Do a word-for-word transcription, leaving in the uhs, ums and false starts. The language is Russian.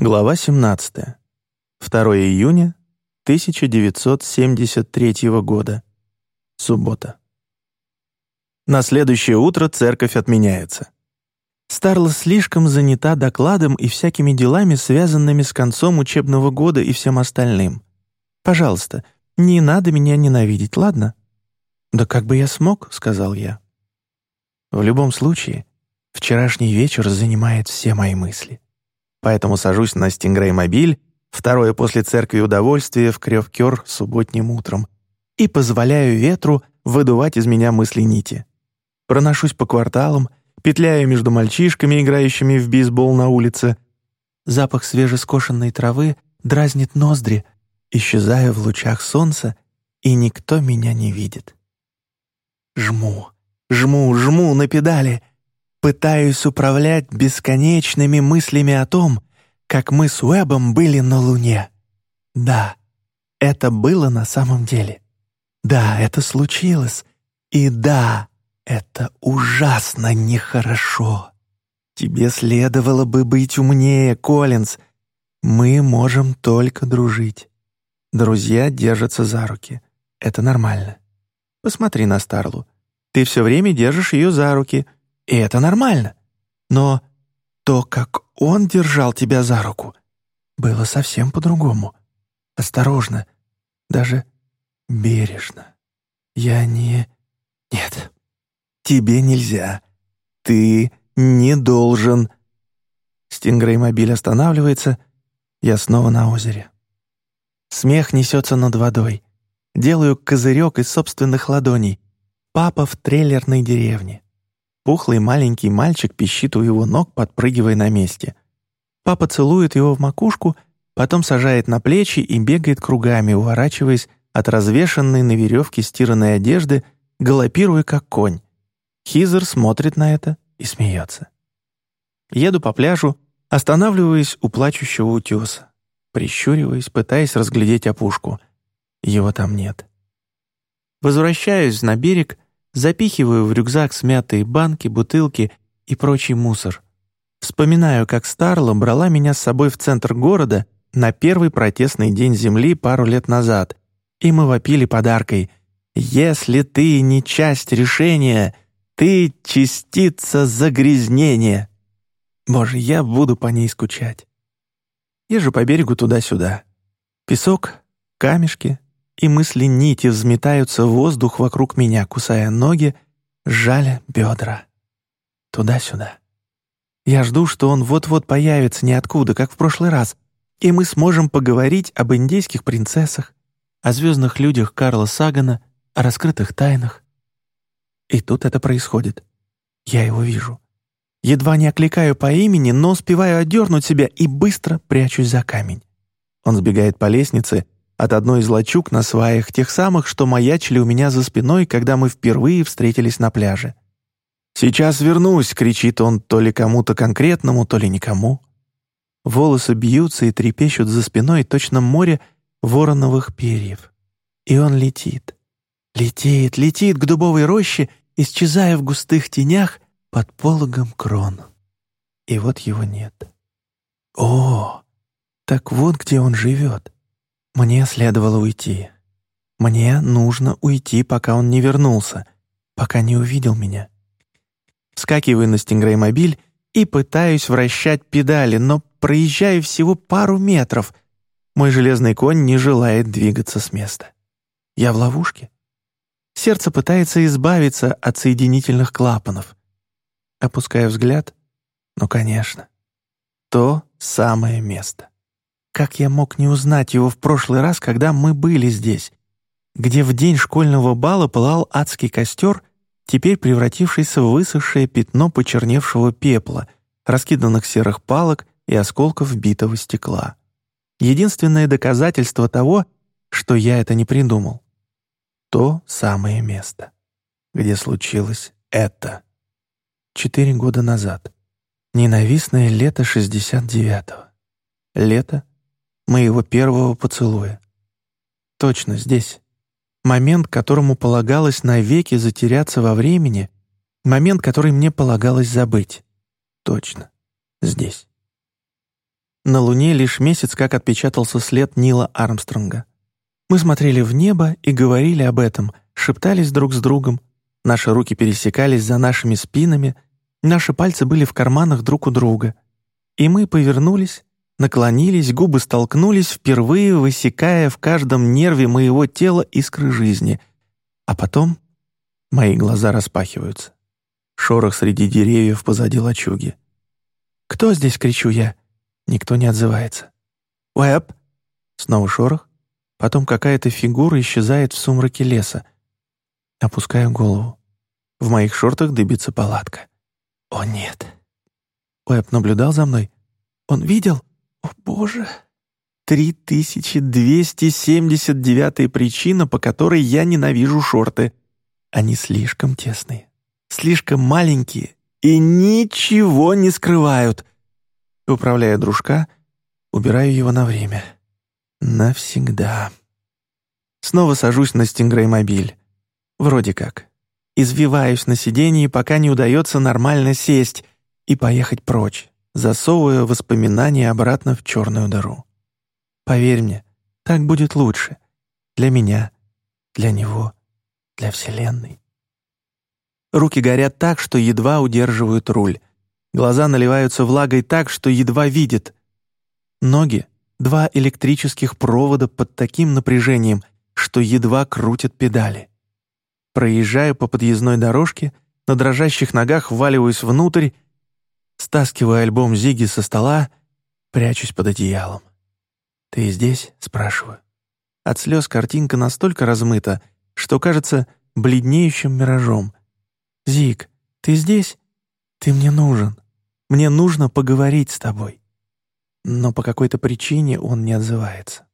Глава семнадцатая. второго июня тысяча девятьсот семьдесят третьего года. Суббота. На следующее утро церковь отменяется. Старла слишком занята докладом и всякими делами, связанными с концом учебного года и всем остальным. «Пожалуйста, не надо меня ненавидеть, ладно?» «Да как бы я смог», — сказал я. В любом случае, вчерашний вечер занимает все мои мысли. Поэтому сажусь на Стингрей-мобиль, второе после церкви удовольствие в Крёв-Кёр субботним утром, и позволяю ветру выдувать из меня мысли нити. Проношусь по кварталам, петляю между мальчишками, играющими в бейсбол на улице. Запах свежескошенной травы дразнит ноздри, исчезая в лучах солнца, и никто меня не видит. Жму, жму, жму на педали. Пытаюсь управлять бесконечными мыслями о том, как мы с Уэббом были на Луне. Да, это было на самом деле. Да, это случилось. И да, это ужасно нехорошо. Тебе следовало бы быть умнее, Коллинз. Мы можем только дружить. Друзья держатся за руки. Это нормально. Посмотри на Старлу. Ты все время держишь ее за руки. И это нормально. Но то, как он держал тебя за руку, было совсем по-другому. Осторожно, даже бережно. Я не... Нет, тебе нельзя. Ты не должен... Стингрей-мобиль останавливается. Я снова на озере. Смех несется над водой. Делаю козырек из собственных ладоней. Папа в трейлерной деревне. Пухлый маленький мальчик пищит у его ног, подпрыгивая на месте. Папа целует его в макушку, потом сажает на плечи и бегает кругами, уворачиваясь от развешанной на веревке стиранной одежды, галопируя как конь. Хизер смотрит на это и смеется. Еду по пляжу, останавливаясь у плачущего утеса, прищуриваясь, пытаясь разглядеть опушку. Его там нет. Возвращаюсь на берег, запихиваю в рюкзак смятые банки, бутылки и прочий мусор. Вспоминаю, как Старла брала меня с собой в центр города на первый протестный день Земли пару лет назад, и мы вопили подаркой: «Если ты не часть решения, ты частица загрязнения». Боже, я буду по ней скучать. Езжу по берегу туда-сюда. Песок, камешки и мысли нити взметаются в воздух вокруг меня, кусая ноги, сжаля бедра. Туда-сюда. Я жду, что он вот-вот появится ниоткуда, как в прошлый раз, и мы сможем поговорить об индейских принцессах, о звездных людях Карла Сагана, о раскрытых тайнах. И тут это происходит. Я его вижу. Едва не окликаю по имени, но успеваю отдернуть себя и быстро прячусь за камень. Он сбегает по лестнице от одной из лачуг на сваях, тех самых, что маячили у меня за спиной, когда мы впервые встретились на пляже. «Сейчас вернусь!» — кричит он то ли кому-то конкретному, то ли никому. Волосы бьются и трепещут за спиной точно море вороновых перьев. И он летит. Летит, летит к дубовой роще, исчезая в густых тенях под пологом крон. И вот его нет. О, так вот где он живет. Мне следовало уйти. Мне нужно уйти, пока он не вернулся, пока не увидел меня. Вскакиваю на Стингрей-мобиль и пытаюсь вращать педали, но проезжаю всего пару метров. Мой железный конь не желает двигаться с места. Я в ловушке. Сердце пытается избавиться от соединительных клапанов. Опускаю взгляд. Ну, конечно. То самое место. Как я мог не узнать его в прошлый раз, когда мы были здесь, где в день школьного бала пылал адский костер, теперь превратившийся в высохшее пятно почерневшего пепла, раскиданных серых палок и осколков битого стекла. Единственное доказательство того, что я это не придумал. То самое место, где случилось это. Четыре года назад. Ненавистное лето шестьдесят девятого. Лето моего первого поцелуя. Точно здесь. Момент, которому полагалось навеки затеряться во времени, момент, который мне полагалось забыть. Точно. Здесь. На Луне лишь месяц как отпечатался след Нила Армстронга. Мы смотрели в небо и говорили об этом, шептались друг с другом. Наши руки пересекались за нашими спинами, наши пальцы были в карманах друг у друга. И мы повернулись, наклонились, губы столкнулись, впервые высекая в каждом нерве моего тела искры жизни. А потом мои глаза распахиваются. Шорох среди деревьев позади лачуги. «Кто здесь?» — кричу я. Никто не отзывается. «Уэб!» Снова шорох. Потом какая-то фигура исчезает в сумраке леса. Опускаю голову. В моих шортах дыбится палатка. О, нет. Уэб наблюдал за мной. Он видел? О, Боже! три тысячи двести семьдесят девятая причина, по которой я ненавижу шорты. Они слишком тесные, слишком маленькие и ничего не скрывают. Управляя дружка, убираю его на время. Навсегда. Снова сажусь на стингрей-мобиль. Вроде как. Извиваюсь на сиденье, пока не удается нормально сесть и поехать прочь, засовывая воспоминания обратно в черную дыру. Поверь мне, так будет лучше. Для меня, для него, для Вселенной. Руки горят так, что едва удерживают руль. Глаза наливаются влагой так, что едва видят. Ноги — два электрических провода под таким напряжением, что едва крутят педали. Проезжаю по подъездной дорожке, на дрожащих ногах вваливаюсь внутрь, стаскиваю альбом Зигги со стола, прячусь под одеялом. «Ты здесь?» — спрашиваю. От слез картинка настолько размыта, что кажется бледнеющим миражом. «Зиг, ты здесь? Ты мне нужен. Мне нужно поговорить с тобой». Но по какой-то причине он не отзывается.